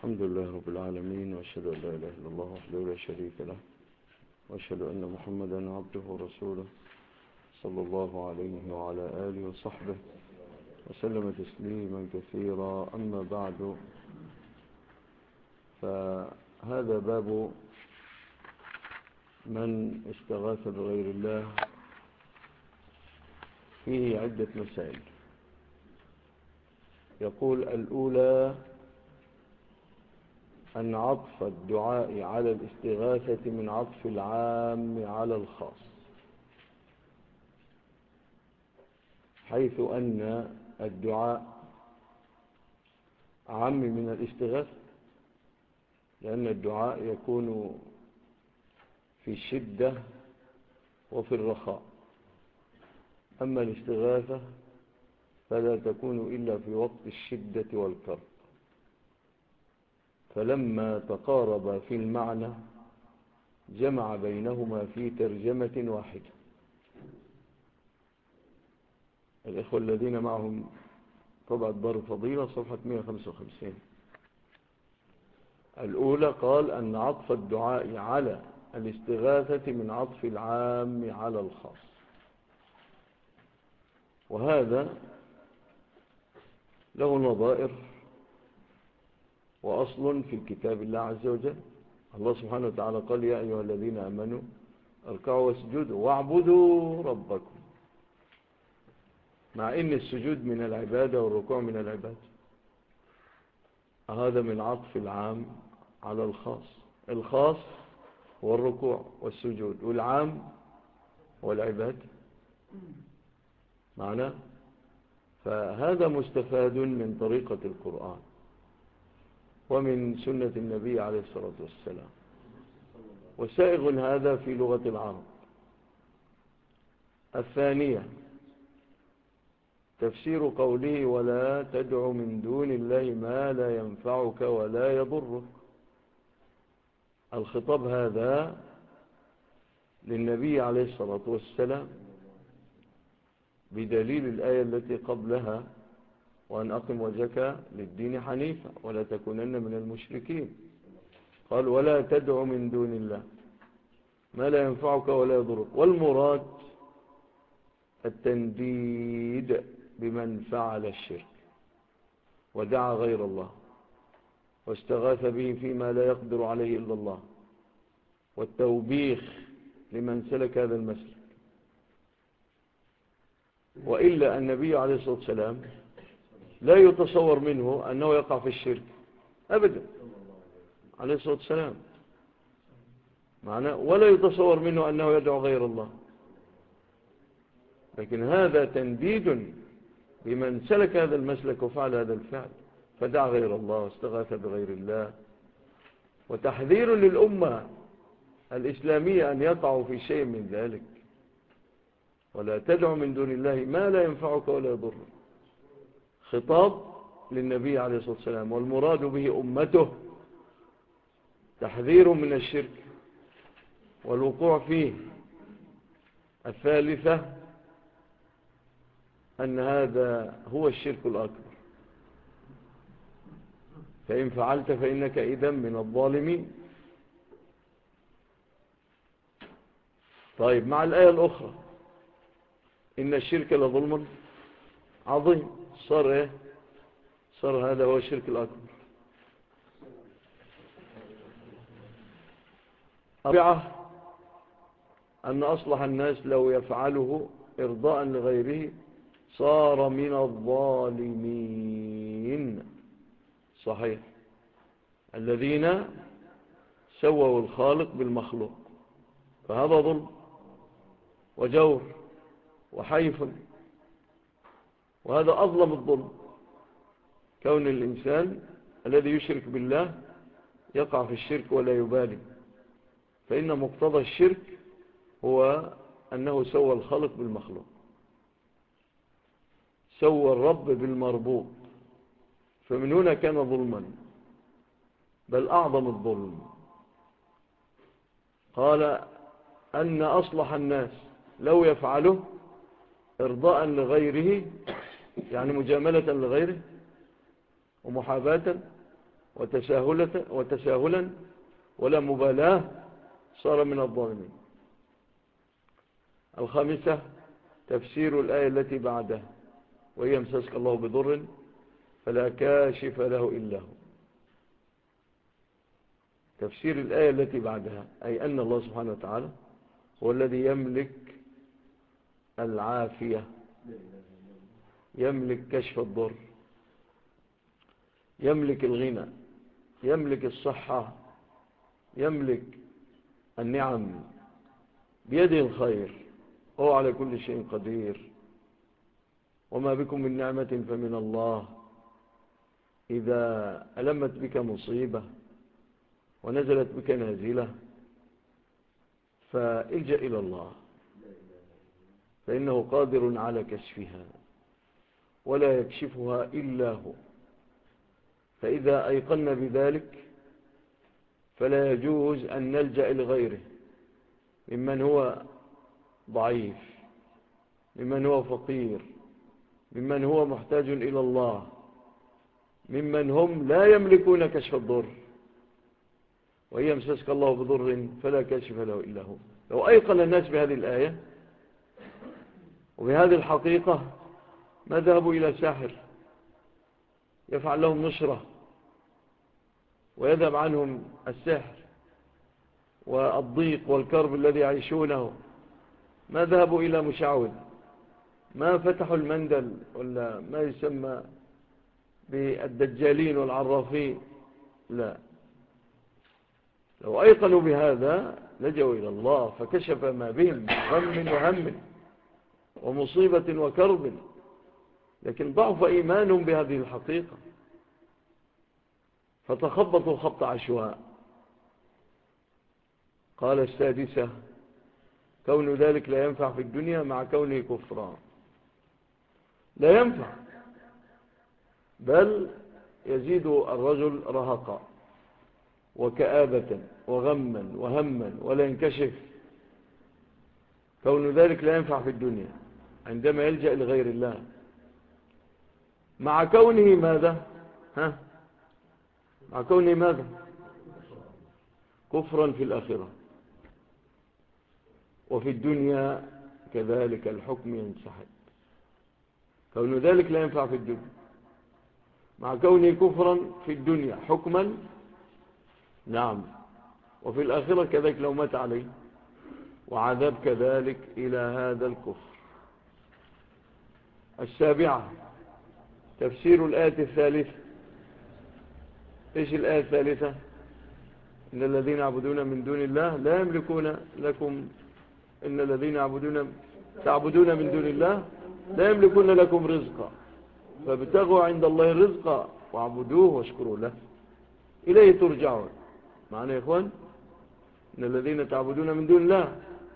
الحمد لله رب العالمين، وأشهد أن لا إله إلا الله وحده لا شريك له، وأشهد أن محمدا عبده ورسوله صلى الله عليه وعلى آله وصحبه وسلم تسليما كثيرا. أما بعد، فهذا باب من استغاث بغير الله، فيه عدة مسائل. يقول: الأولى أن عطف الدعاء على الاستغاثة من عطف العام على الخاص، حيث أن الدعاء عام من الاستغاثة، لأن الدعاء يكون في الشدة وفي الرخاء، أما الاستغاثة فلا تكون إلا في وقت الشدة والكرب. فلما تقارب في المعنى جمع بينهما في ترجمة واحدة. الإخوة الذين معهم طبعة دار الفضيلة صفحة 155. الأولى قال أن عطف الدعاء على الاستغاثة من عطف العام على الخاص، وهذا له نظائر وأصل في كتاب الله عز وجل. الله سبحانه وتعالى قال: يا أيها الذين آمنوا اركعوا واسجدوا واعبدوا ربكم، مع إن السجود من العبادة والركوع من العبادة. هذا من عطف العام على الخاص. الخاص هو الركوع والسجود، والعام هو العبادة معناه. فهذا مستفاد من طريقة القرآن ومن سنة النبي عليه الصلاة والسلام، وسائغ هذا في لغة العرب. الثانية تفسير قوله: ولا تدع من دون الله ما لا ينفعك ولا يضرك. الخطاب هذا للنبي عليه الصلاة والسلام بدليل الآية التي قبلها: وأن أقم وجهك للدين حنيفا ولا تكونن من المشركين. قال: ولا تدع من دون الله ما لا ينفعك ولا يضرك. والمراد التنديد بمن فعل الشرك ودعا غير الله واستغاث به فيما لا يقدر عليه إلا الله، والتوبيخ لمن سلك هذا المسلك. وإلا النبي عليه الصلاة والسلام لا يتصور منه أنه يقع في الشرك أبدا عليه الصلاة والسلام، ولا يتصور منه أنه يدعو غير الله. لكن هذا تنديد بمن سلك هذا المسلك وفعل هذا الفعل، فدعا غير الله واستغاث بغير الله، وتحذير للأمة الإسلامية أن يقعوا في شيء من ذلك. ولا تدع من دون الله ما لا ينفعك ولا يضرك، خطاب للنبي عليه الصلاة والسلام، والمراد به أمته، تحذير من الشرك والوقوع فيه. الثالثة أن هذا هو الشرك الأكبر، فإن فعلت فإنك إذن من الظالمين. طيب، مع الآية الأخرى: إن الشرك لظلم عظيم. صار إيه؟ صار هذا هو الشرك الأكبر. الرابعة أن أصلح الناس لو يفعله إرضاء لغيره صار من الظالمين. صحيح، الذين سووا الخالق بالمخلوق، فهذا ظلم وجور وحيف، وهذا أظلم الظلم، كون الإنسان الذي يشرك بالله يقع في الشرك ولا يبالي. فإن مقتضى الشرك هو أنه سوى الخالق بالمخلوق، سوى الرب بالمربوب، فمن هنا كان ظلما، بل أعظم الظلم. قال أن أصلح الناس لو يفعله إرضاء لغيره، يعني مجاملة لغيره ومحاباة وتساهلا ولا مبالاة صار من الظالمين. الخامسة تفسير الآية التي بعدها، وهي يمسسك الله بضر فلا كاشف له إلا هو. تفسير الآية التي بعدها أي أن الله سبحانه وتعالى هو الذي يملك العافية، يملك كشف الضر، يملك الغنى، يملك الصحة، يملك النعم، بيده الخير، هو على كل شيء قدير. وما بكم من نعمة فمن الله. إذا ألمت بك مصيبة ونزلت بك نازلة فالجأ إلى الله، فإنه قادر على كشفها ولا يكشفها إلا هو. فإذا أيقنا بذلك فلا يجوز أن نلجأ لغيره ممن هو ضعيف، ممن هو فقير، ممن هو محتاج إلى الله، ممن هم لا يملكون كشف الضر. وإن يمسسك الله بضر فلا كاشف له إلا هو. لو أيقن الناس بهذه الآية وبهذه الحقيقة ما ذهبوا إلى ساحر يفعل لهم نشرة ويذهب عنهم السحر والضيق والكرب الذي يعيشونه، ما ذهبوا إلى مشعوذ، ما فتحوا المندل ولا ما يسمى بالدجالين والعرافين، لا. لو أيقنوا بهذا لجوا إلى الله فكشف ما بهم غم وهم ومصيبة وكرب، لكن ضعف إيمانهم بهذه الحقيقة فتخبطوا خبط عشواء. قال السادسة كون ذلك لا ينفع في الدنيا مع كونه كفرا. لا ينفع، بل يزيد الرجل رهقا وكآبة وغما وهما ولا ينكشف. كون ذلك لا ينفع في الدنيا عندما يلجأ لغير الله، مع كونه ماذا؟ مع كونه ماذا؟ كفرا في الآخرة، وفي الدنيا كذلك الحكم ينسحب. كون ذلك لا ينفع في الدنيا مع كونه كفرا في الدنيا حكما، نعم، وفي الآخرة كذلك لو مات عليه، وعذاب كذلك إلى هذا الكفر. السابعة تفسير الآية الثالثة. إيش الآية الثالثة؟ إن الذين يعبدون من دون الله لا يملكون لكم، إن الذين تعبدون من دون الله لا يملكون لكم رزقا فابتغوا عند الله الرزق واعبدوه واشكروا له إليه ترجعون. معنى يا إخوان إن الذين تعبدون من دون الله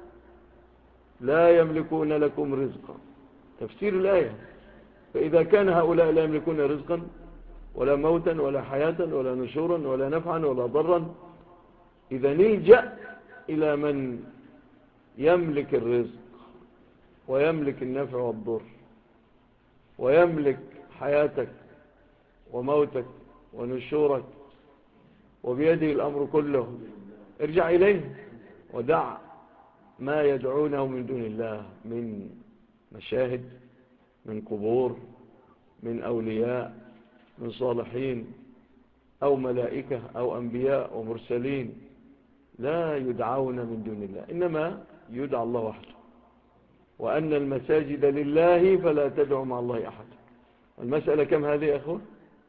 لا يملكون لكم رزقا، تفسير الآية. فإذا كان هؤلاء لا يملكون رزقا ولا موتا ولا حياة ولا نشورا ولا نفعا ولا ضرا، إذا نلجأ إلى من يملك الرزق ويملك النفع والضر ويملك حياتك وموتك ونشورك وبيده الأمر كله. ارجع إليه ودع ما يدعونه من دون الله من مشاهد، من قبور، من أولياء، من صالحين أو ملائكة أو أنبياء ومرسلين، لا يدعون من دون الله، إنما يدعى الله وحده. وأن المساجد لله فلا تدعوا مع الله أحد. المسألة كم هذه يا أخوة؟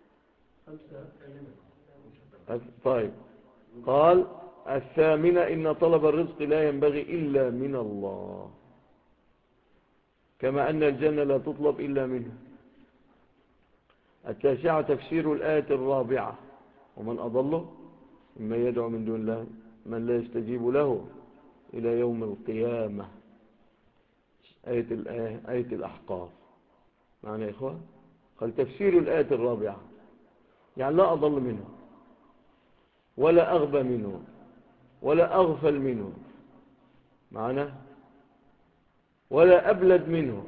طيب، قال الثامنة إن طلب الرزق لا ينبغي إلا من الله، كما أن الجنة لا تطلب إلا منه. التاسعة تفسير الآية الرابعة ومن أضله مما يدعو من دون الله من لا يستجيب له إلى يوم القيامة. آية الأحقاف. معنى يا إخوان قال تفسير الآية الرابعة يعني لا أضل منه ولا أغبى منه ولا أغفل منه، معنى ولا أبلد منه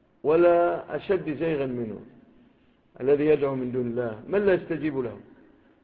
ولا أشد زيغا منه، الذي يدعو من دون الله من لا يستجيب له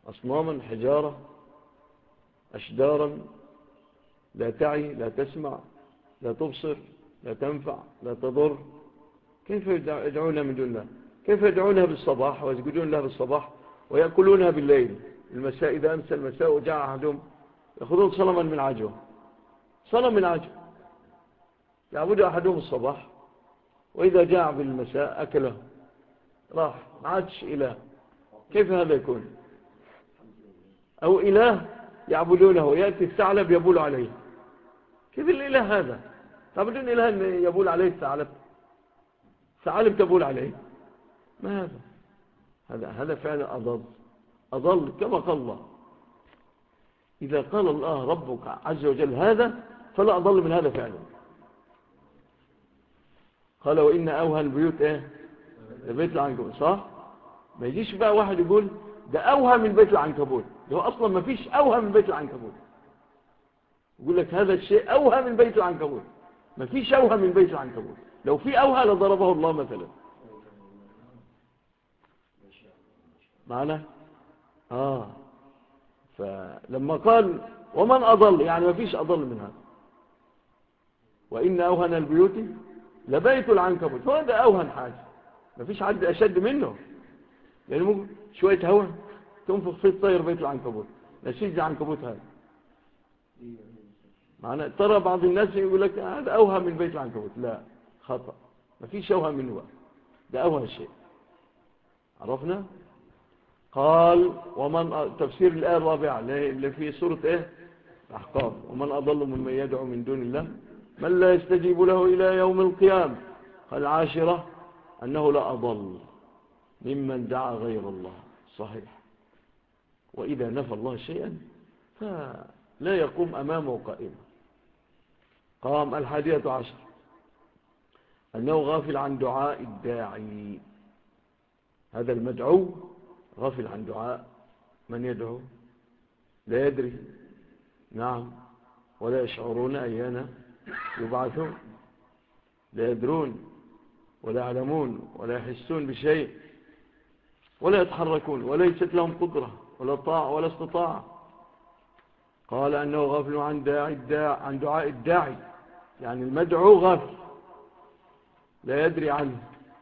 أصناما، حجارة، أشجارا لا تعي، لا تسمع، لا تبصر، لا تنفع، لا تضر. كيف يدعونها من دون الله؟ كيف يدعونها بالصباح ويسجدون لها بالصباح ويأكلونها بالليل؟ المساء إذا أمسى المساء وجاء أحدهم يأخذون صنما من عجوة، صنم من عجوة يعبد أحدهم الصباح، وإذا جاء بالمساء أكله، راح، ما عادش إله. كيف هذا يكون؟ أو إله يعبدونه، يأتي الثعلب يبول عليه. كيف الإله هذا؟ تعبدون إله أن يبول عليه الثعلب؟ ثعالب تبول عليه؟ ما هذا فعلا أضل كما قال الله. إذا قال الله ربك عز وجل هذا فلا أضل من هذا فعلا. قال وإن أوهى البيوت إيه؟ بيت العنكبوت. صح؟ ما يجيش بقى واحد يقول ده أوهى من بيت العنكبوت، ده هو أصلا ما فيش أوهى من بيت العنكبوت. يقول لك هذا الشيء أوهى من بيت العنكبوت. ما فيش أوهى من بيت العنكبوت. لو في أوهى لضربه الله مثلا. معنا؟ فلما قال ومن أضل، يعني ما فيش أضل من هذا. وإن أوهن البيوت لبيت العنكبوت، هو ده أوهن حاجة، ما فيش حد أشد منه. يعني ممكن شوية هوا تنفخ فيه الطير بيت العنكبوت، نسيج العنكبوت هذا. معنا؟ ترى بعض الناس يقول لك هذا أوهى من بيت العنكبوت. لا، خطأ، ما فيش أوهى منه بقى. ده أوهى شيء. عرفنا؟ قال ومن تفسير الآية الرابعة اللي في سورة إيه؟ أحقاف. ومن أضل ممن يدعو من دون الله من لا يستجيب له إلى يوم القيامة. قال العاشرة أنه لا أضل ممن دعا غير الله. صحيح. وإذا نفى الله شيئا فلا يقوم أمامه قائمة. قام 11 أنه غافل عن دعاء الداعي. هذا المدعو غافل عن دعاء من يدعو، لا يدري. نعم. ولا يشعرون أيانا يبعثون، لا يدرون ولا يعلمون ولا يحسون بشيء ولا يتحركون وليست لهم قدرة ولا طاعة ولا استطاعة. قال أنه غافل عن دعاء الداعي، يعني المدعو غافل لا يدري عنه.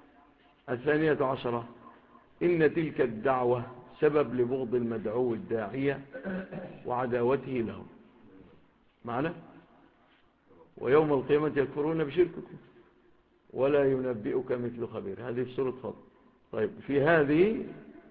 12 إن تلك الدعوة سبب لبغض المدعو الداعية وعداوته له. معنى ويوم القيامة يكفرون بشرككم ولا ينبئك مثل خبير. هذه في سورة فضل. طيب في هذه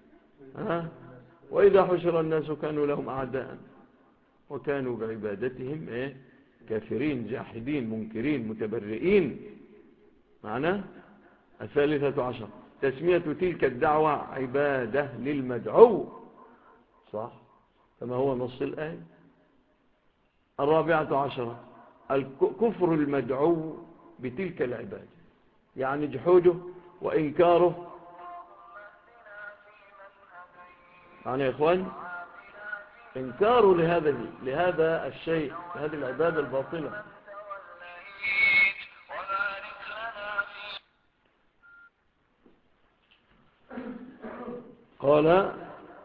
وإذا حشر الناس كانوا لهم أعداء وكانوا بعبادتهم كافرين جاحدين منكرين متبرئين. معنى 13 تسمية تلك الدعوة عبادة للمدعو. صح، كما هو نص الآية. 14 الكفر المدعو بتلك العبادة، يعني جحوده وإنكاره. يعني يا إخوان إنكاره لهذا الشيء، لهذه العبادة الباطلة. قال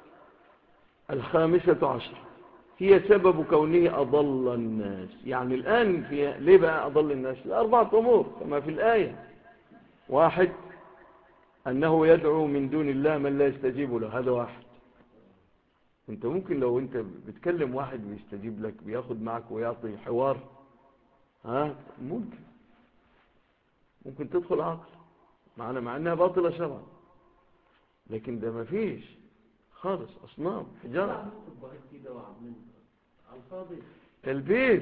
15 هي سبب كونه أضل الناس. يعني الآن ليه بقى أضل الناس؟ لأربعة أمور كما في الآية. 1 أنه يدعو من دون الله من لا يستجيب له. هذا 1. انت ممكن لو انت بتكلم واحد بيستجيب لك بياخد معك ويعطي حوار ممكن تدخل عقل معنا مع انها باطلة شرعا، لكن ده ما فيش خالص. اصنام حجارة تلبيس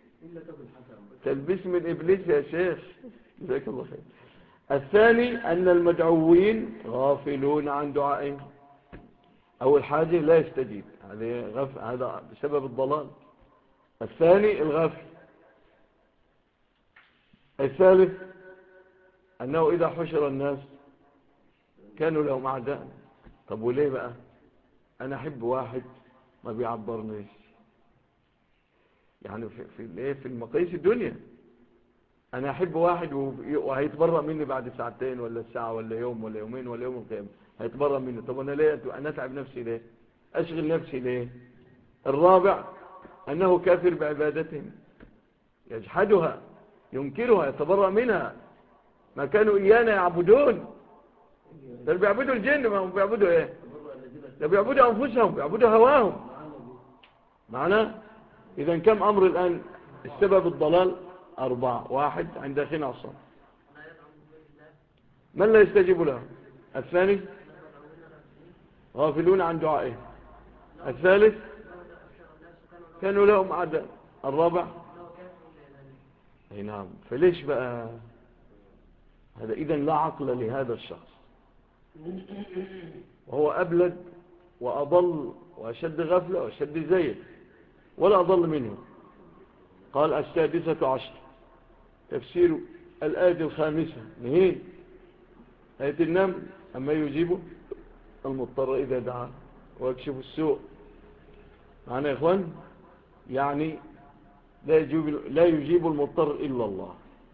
من ابليس يا شيخ، جزاك الله خير. 2 ان المدعوين غافلون عن دعائهم. أول حاجة لا يستجيب، هذا بسبب الضلال. 2 الغفل. 3 أنه إذا حشر الناس كانوا لهم أعداء. طب وليه بقى؟ أنا أحب واحد ما بيعبرنيش، يعني في المقاييس الدنيا أنا أحب واحد وهيتبرأ مني بعد ساعتين ولا ساعة ولا يوم ولا يومين ولا يوم القيامة هيتبرأ مني. طب أنا ليه أنا أتعب نفسي ليه؟ أشغل نفسي ليه؟ الرابع أنه كافر بعبادتهم، يجحدها، ينكرها، يتبرأ منها. ما كانوا إيانا يعبدون، ده بيعبدوا الجن، ما هم بيعبدوا إيه؟ ده بيعبدوا أنفسهم، بيعبدوا هواهم. معنا؟ إذا كم أمر الآن السبب الضلال؟ 4. 1 عند أخينا عصام، من لا يستجيب له. الثاني غافلون عن دعائه. الثالث كانوا لهم أعداء. الرابع أي نعم. فليش بقى هذا؟ إذن لا عقل لهذا الشخص، وهو أبلد وأضل وأشد غفلة وأشد زيد، ولا أضل منه. قال 16 تفسير الآية 5 نهين آية النمل، أما يجيب المضطر إذا دعا ويكشف السوء. معنا يا إخوان؟ يعني لا يجيب المضطر إلا الله.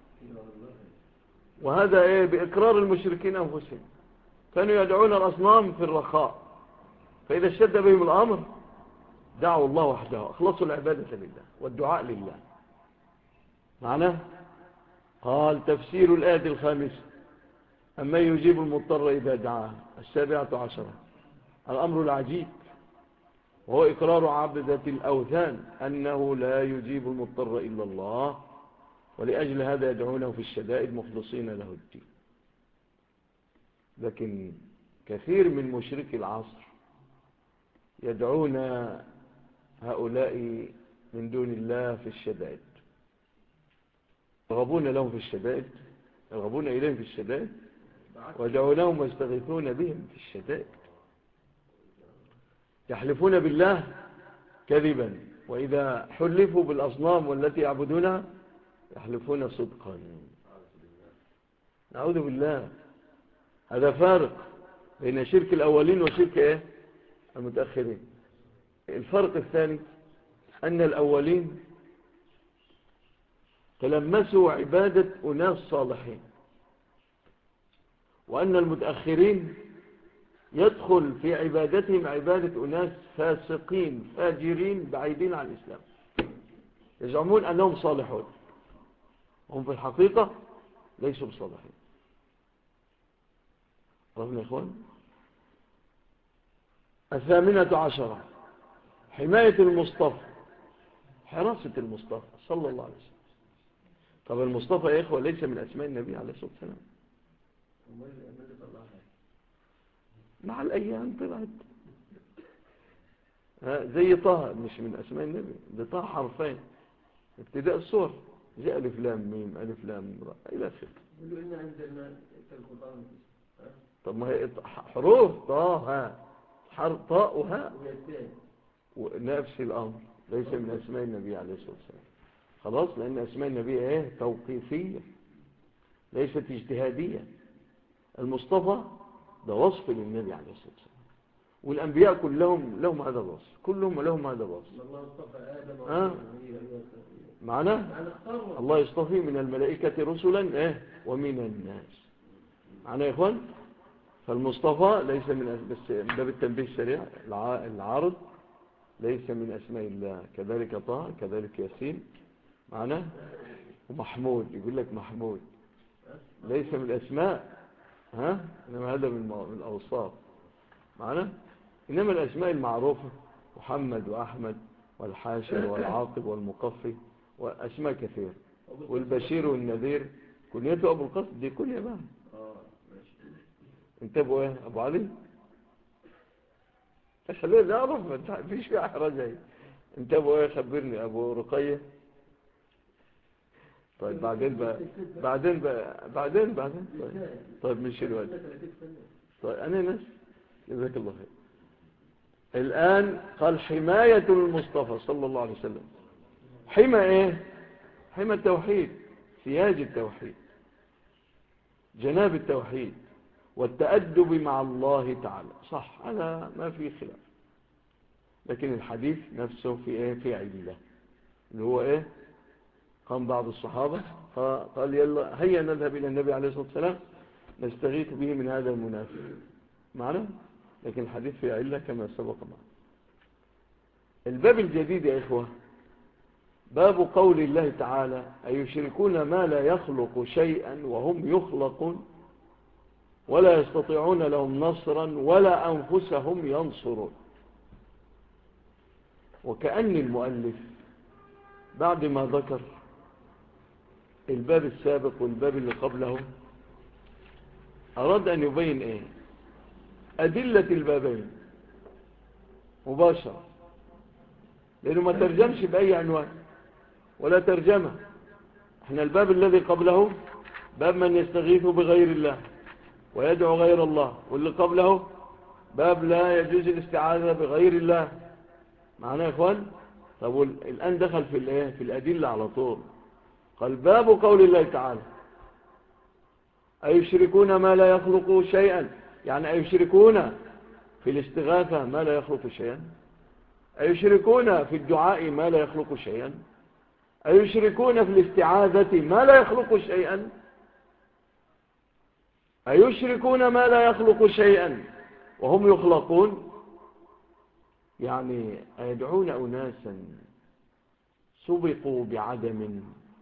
وهذا إيه؟ بإقرار المشركين أنفسهم، كانوا يدعون الأصنام في الرخاء، فإذا اشتد بهم الأمر دعوا الله وحده، أخلصوا العبادة لله والدعاء لله. معنا؟ قال تفسير الآية 5 أما يجيب المضطر إذا دعاه. 17 الأمر العجيب، وهو إقرار عبدة الأوثان أنه لا يجيب المضطر إلا الله، ولأجل هذا يدعونه في الشدائد مخلصين له الدين. لكن كثير من مشركي العصر يدعون هؤلاء من دون الله في الشدائد، يرغبون لهم في الشدائد، يرغبون إليهم في الشدائد، ويدعونهم ويستغيثون بهم في الشدائد. يحلفون بالله كذبا، وإذا حلفوا بالأصنام والتي يعبدونها يحلفون صدقا. نعوذ بالله. هذا فارق بين شرك الأولين وشرك إيه؟ المتأخرين. الفرق الثاني أن الأولين تلمسوا عبادة أناس صالحين، وأن المتأخرين يدخل في عبادتهم عبادة أناس فاسقين فاجرين بعيدين عن الإسلام، يزعمون أنهم صالحون، هم في الحقيقة ليسوا بصالحين. رغم يا إخوان. 18 حماية المصطفى، حراسة المصطفى صلى الله عليه وسلم. طب المصطفى يا إخوة ليس من أسماء النبي عليه الصلاة والسلام؟ مع الأيام طلعت زي طه، مش من أسماء النبي، ده طه حرفين ابتداء الصور، جاء ألف لام ميم ألف لام را إلى آخره. طب ما هي حروف طه طاء وهاء ونفس الأمر، ليس من أسماء النبي عليه الصلاة والسلام. خلاص، لأن أسماء النبي ايه؟ توقيفية ليست اجتهادية. المصطفى ده وصف للنبي عليه الصلاة والسلام، والأنبياء كلهم لهم هذا الوصف، كلهم لهم هذا الوصف. معنا الله يصطفي من الملائكة رسلا ايه ومن الناس. معنا يا إخوان. فالمصطفى ليس من بس ده بالتنبيه السريع العارض، ليس من أسماء الله. كذلك طه، كذلك ياسين. معنا. ومحمود، يقول لك محمود ليس من الأسماء، إنما هذا من الأوصاف. معنا. إنما الأسماء المعروفة محمد وأحمد والحاشر والعاقب والمقفي وأسماء كثير، والبشير والنذير كنيته أبو القاسم، دي كنية بقى. انت ابو ايه؟ ابو علي؟ خليه نعرف، ما فيش فيها احراج. انت ابو ايه؟ خبرني. ابو رقية؟ طيب بعدين طيب مش الوقت. طيب انا ناس جزاك الله خير. الان قال حماية المصطفى صلى الله عليه وسلم. حمى ايه؟ حمى التوحيد، سياج التوحيد، جناب التوحيد، والتأدب مع الله تعالى. صح، هذا ما فيه خلاف. لكن الحديث نفسه في ايه؟ في علة، اللي هو ايه؟ قام بعض الصحابة قال يلا هيا نذهب الى النبي عليه الصلاة والسلام نستغيث به من هذا المنافق. معنا. لكن الحديث في علة كما سبق معنا. الباب الجديد يا إخوة باب قول الله تعالى أيشركون ما لا يخلق شيئا وهم يخلقون ولا يستطيعون لهم نصرا ولا أنفسهم ينصرون. وكأن المؤلف بعد ما ذكر الباب السابق والباب اللي قبله أراد أن يبين إيه؟ أدلة البابين مباشرة، لأنه ما ترجمش بأي عنوان ولا ترجمة. احنا الباب الذي قبله باب من يستغيث بغير الله ويدعو غير الله، واللي قبله باب لا يجوز الاستعاذة بغير الله. معنا يا إخوان؟ طب الآن دخل في الأدلة على طول. قال باب قول الله تعالى أيشركون ما لا يخلق شيئا، يعني أيشركون في الاستغاثة ما لا يخلق شيئا، أيشركون في الدعاء ما لا يخلق شيئا، أيشركون في الاستعاذة ما لا يخلق شيئا، أيشركون ما لا يخلق شيئا وهم يخلقون، يعني أيدعون أناسا سبقوا بعدم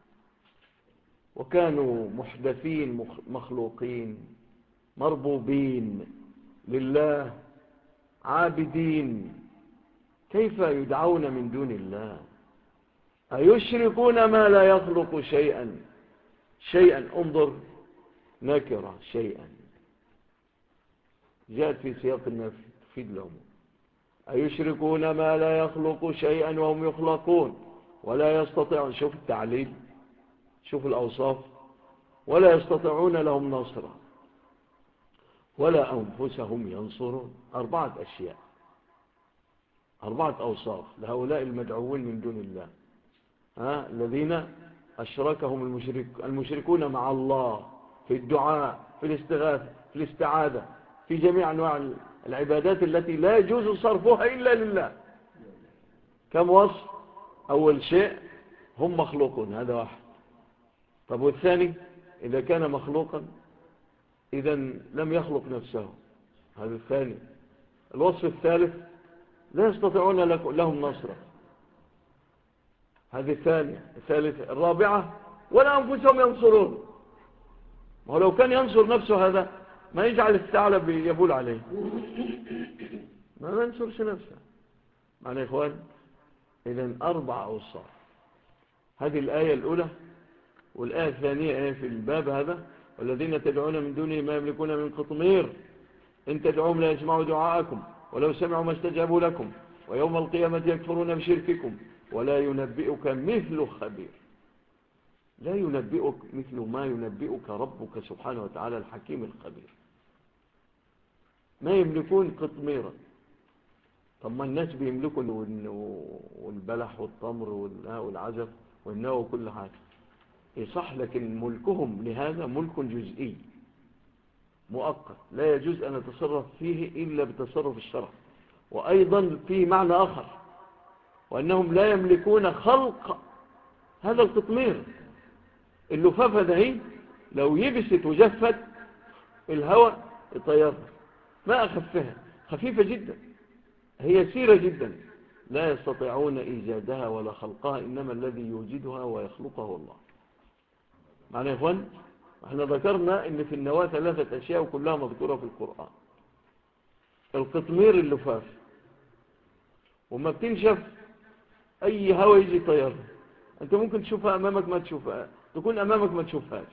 وكانوا محدثين مخلوقين مربوبين لله عابدين، كيف يدعون من دون الله؟ أيشركون ما لا يخلق شيئا. شيئا انظر نكرة شيئا جاءت في سياق النفي تفيد العموم. أيشركون ما لا يخلق شيئا وهم يخلقون ولا يستطيعون، شوف التعليل شوف الأوصاف، ولا يستطيعون لهم نصرا ولا أنفسهم ينصرون. 4 أشياء 4 أوصاف لهؤلاء المدعوين من دون الله، الذين أشركهم المشركون مع الله في الدعاء في الاستغاثة في الاستعاذة في جميع أنواع العبادات التي لا يجوز صرفها إلا لله. كم وصف؟ أول شيء هم مخلوقون، هذا واحد. طب والثاني إذا كان مخلوقا إذا لم يخلق نفسه، هذا الثاني. الوصف الثالث لا يستطيعون لهم نصرا، هذه الثانية. الثالثة الرابعة ولا أنفسهم ينصرون. ولو كان ينصر نفسه هذا ما يجعل الثعلب يبول عليه، ما ينصرش نفسه. معنى يا إخوان إذن 4 أوصاف. هذه الآية الأولى. والآية الثانية في الباب هذا والذين تدعون من دونه ما يملكون من قطمير إن تدعوهم لا يسمعوا دعاءكم ولو سمعوا ما استجابوا لكم ويوم القيامة يكفرون بشرككم ولا ينبئك مثل خبير. لا ينبئك مثل ما ينبئك ربك سبحانه وتعالى الحكيم الخبير. ما يملكون قطميرا. طب ما الناس بيملكوا والبلح والتمر والعزف والنوى وكل حاجة يصح، لكن ملكهم لهذا ملك جزئي مؤقت لا يجوز أن نتصرف فيه إلا بتصرف الشرع. وأيضا فيه معنى آخر، وأنهم لا يملكون خلق هذا القطمير. اللفافة ده لو يبست وجفت الهواء يطيرها، ما أخفها، خفيفة جدا، هي سيرة جدا، لا يستطيعون إيجادها ولا خلقها، إنما الذي يوجدها ويخلقه الله. معنى يا إخوان احنا ذكرنا ان في النواة 3 أشياء وكلها مذكورة في القرآن. القطمير اللفاف، وما بتنشف اي هوا يجي طيرها، انت ممكن تشوفها امامك ما تشوفها، تكون امامك ما تشوفهاش.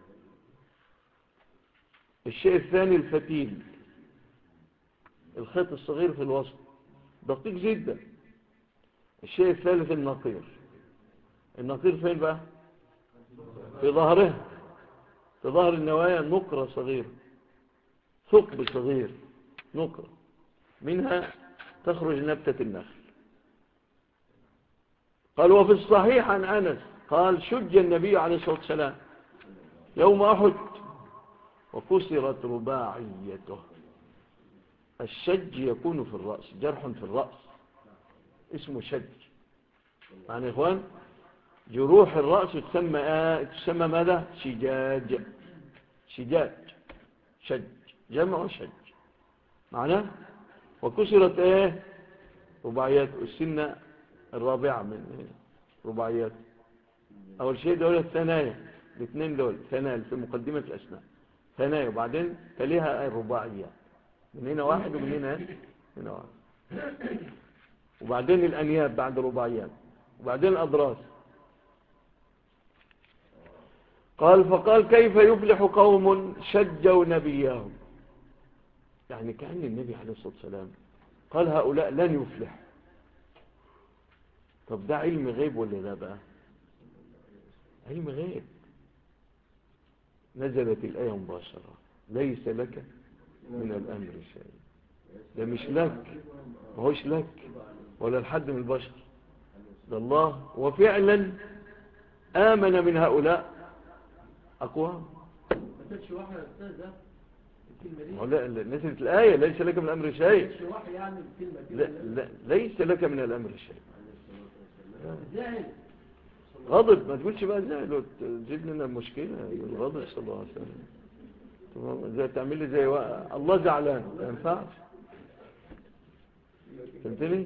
الشيء الثاني الفتيل، الخيط الصغير في الوسط دقيق جدا. الشيء الثالث النقير. النقير فين بقى؟ في ظهرها، في ظهر النوايا نقرة صغيرة، ثقب صغير، نقرة منها تخرج نبتة النخل. قال وفي الصحيح عن أنس قال شج النبي عليه الصلاة والسلام يوم أحد وكسرت رباعيته. الشج يكون في الرأس، جرح في الرأس اسمه شج. يعني يا إخوان جروح الرأس تسمى ماذا؟ شجاج. شجاج شج، جمع شج. معناه وكسرت رباعيات. والسنة الرابعة من رباعيات. أول شيء دول الثنايا، الاثنين دول ثنايا في مقدمة الأسماء، ثنايا، وبعدين تليها الرباعيات، من هنا واحد ومن هنا واحد، وبعدين الأنياب بعد الرباعيات، وبعدين الأضراس. قال فقال كيف يفلح قوم شجوا نبيهم، يعني كأن النبي عليه الصلاة والسلام قال هؤلاء لن يفلح. طب ده علم غيب ولا لا بقى؟ علم غيب. نزلت الآية مباشرة ليس لك من الأمر شيء. ده مش لك، ما هوش لك ولا الحد من البشر، ده الله. وفعلا آمن من هؤلاء أقوام. نزلت الآية ليس لك من الأمر شيء. ليس لك من الأمر شيء. غضب، ما تقولش بقى زعل وتجيب لنا المشكلة. الغضب صلى الله عليه وسلم زي تعمل لي زي الله زعلان، ما ينفعش. فهمتني؟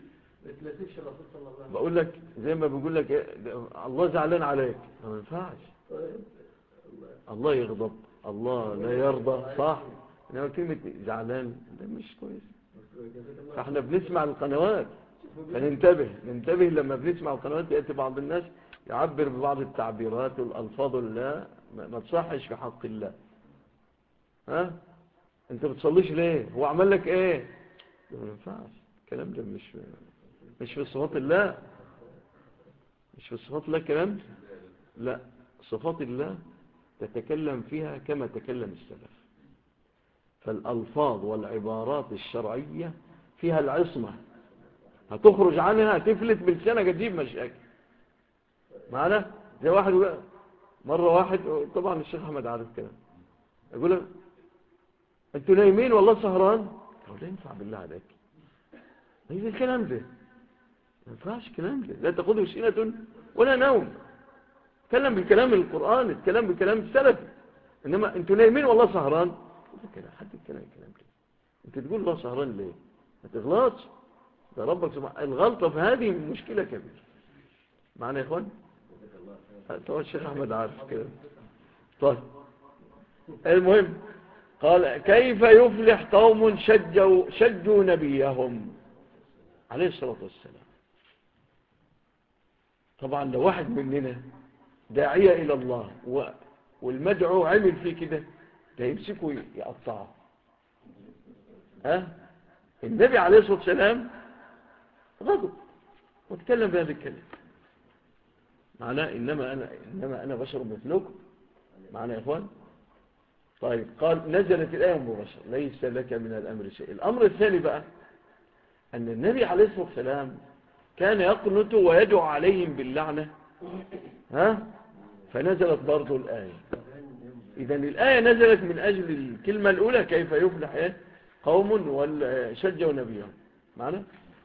بقول لك زي ما بيقول لك الله زعلان عليك، ما ينفعش. الله يغضب، الله لا يرضى، صح؟ انما كلمة زعلان ده مش كويس. فاحنا بنسمع القنوات فننتبه لما بنسمع القنوات. يأتي بعض الناس يعبر ببعض التعبيرات والألفاظ لا ما تصحش في حق الله. ها انت بتصليش ليه؟ هو عمل لك ايه؟ ما ينفعش الكلام ده. مش في صفات الله، مش في صفات الله كلام. لا، صفات الله تتكلم فيها كما تكلم السلف. فالألفاظ والعبارات الشرعية فيها العصمة، هتخرج عنها تفلت بلسانك تجيب مشاكل معنا. زي واحد مرة واحد، طبعا الشيخ أحمد عارف كده، يقول له انتوا نايمين والله سهران. طب لا ينفع بالله عليك، ايه الكلام ده؟ ما ينفعش الكلام ده، لا تأخذه سنة ولا نوم. تكلم بالكلام القرآن، تكلم بالكلام السلف. انما انتوا نايمين والله سهران، حد يتكلم الكلام ده؟ انت تقول الله سهران ليه؟ ما تغلطش، ده ربك سبحانه. الغلطة في هذه مشكلة كبيرة معنا يا اخوان. طبعا الشيخ احمد عارف كده. طيب المهم قال كيف يفلح قوم شجوا نبيهم عليه الصلاة والسلام. طبعا لو واحد مننا داعية إلى الله والمدعو عمل فيه كده، ده يمسكه يقطعه. النبي عليه الصلاة والسلام غضب واتكلم بهذا الكلام. معناه إنما أنا بشر مثلكم. معنا يا إخوان. طيب قال نزلت الآية مباشرة ليس لك من الأمر شيء. الأمر الثاني بقى أن النبي عليه الصلاة والسلام كان يقنط ويدعو عليهم باللعنة. فنزلت برضو الآية. إذن الآية نزلت من أجل الكلمة الأولى كيف يفلح قوم شجوا نبيهم معنا،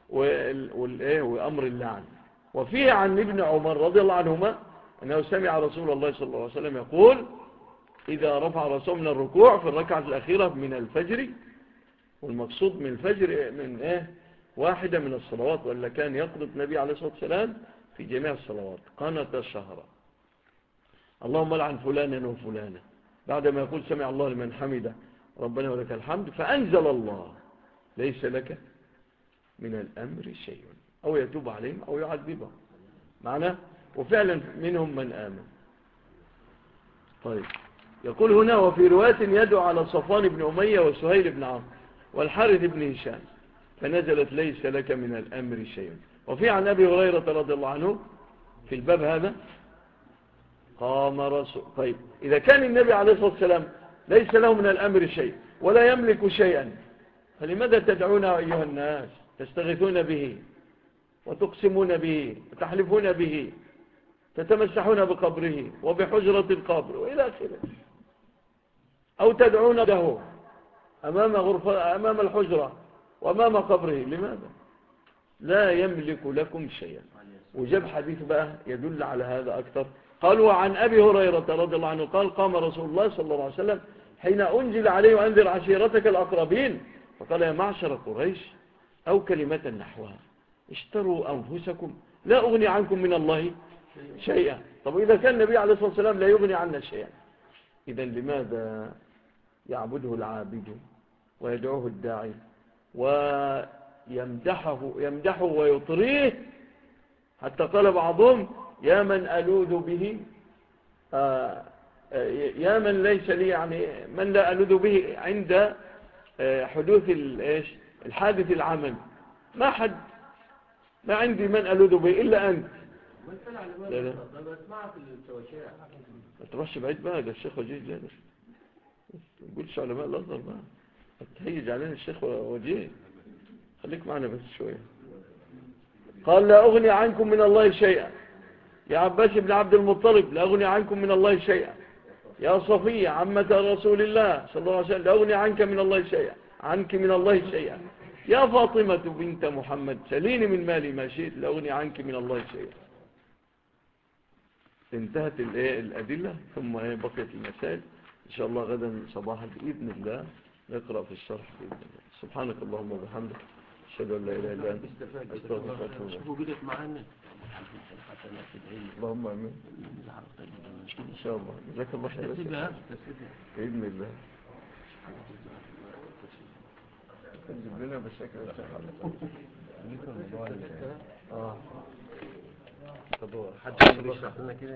وأمر اللعن. وفيه عن ابن عمر رضي الله عنهما أنه سمع رسول الله صلى الله عليه وسلم يقول إذا رفع رسول من الركوع في الركعة الأخيرة من الفجر، والمقصود من الفجر من واحدة من الصلوات، ولا كان يقنط النبي عليه الصلاة والسلام في جميع الصلوات قنط الشهر اللهم لعن فلانا وفلانا، بعدما يقول سمع الله لمن حمده ربنا ولك الحمد، فأنزل الله ليس لك من الأمر شيء، أو يتوب عليهم أو يعذبهم معنا. وفعلا منهم من آمن. طيب يقول هنا وفي رواية يدعو على صفوان بن أمية وسهيل بن عمرو والحارث بن هشام فنزلت ليس لك من الأمر شيء. وفي عن أبي هريرة رضي الله عنه في الباب هذا قام رسول. طيب إذا كان النبي عليه الصلاة والسلام ليس له من الأمر شيء ولا يملك شيئا، فلماذا تدعون أيها الناس تستغيثون به وتقسمون به وتحلفون به، تتمسحون بقبره وبحجرة القبر وإلى آخره، أو تدعون له أمام الحجرة وأمام قبره؟ لماذا؟ لا يملك لكم شيئا. وجاب حديث بقى يدل على هذا أكثر. قال وعن أبي هريرة رضي الله عنه قال قام رسول الله صلى الله عليه وسلم حين أنزل عليه وأنذر عشيرتك الأقربين فقال يا معشر قريش أو كلمة نحوها: اشتروا أنفسكم لا أغني عنكم من الله شيئا. طب إذا كان النبي عليه الصلاة والسلام لا يغني عنا شيئا، إذن لماذا يعبده العابد ويدعوه الداعي ويمدحه ويطريه؟ حتى قال بعضهم: يا من ألوذ به، يا من ليس لي، يعني من لا ألوذ به عند حدوث الحادث العمل، ما عندي من ألوذ به إلا أنت. لا لا ما تروحش بعيد بقى، ده الشيخ وجيه جاي، ما تقولش علماء الأزهر بقى، هتهيج علينا الشيخ وجيه، خليك معنا بس شوية. قال: لا أغني عنكم من الله شيئا. يا عباس بن عبد المطلب: لا أغني عنكم من الله شيئا. يا صفية عمة رسول الله صلى الله عليه وسلم: لا أغني عنك من الله شيئا، عنك من الله شيئا. يا فاطمة بنت محمد: سليني من مالي ما شئت، لا أغني عنك من الله شيئا. انتهت الأدلة، ثم بقيت المسائل إن شاء الله غدا صباحا بإذن الله نقرأ في الشرح بإذن الله. سبحانك اللهم وبحمدك، أشهد أن لا إله إلا أنت، أستغفرك وأتوب إليك. اللهم آمين إن شاء الله. جزاك الله خير بإذن الله. تجيب لنا بالشكل طب حد يشرح لنا كده؟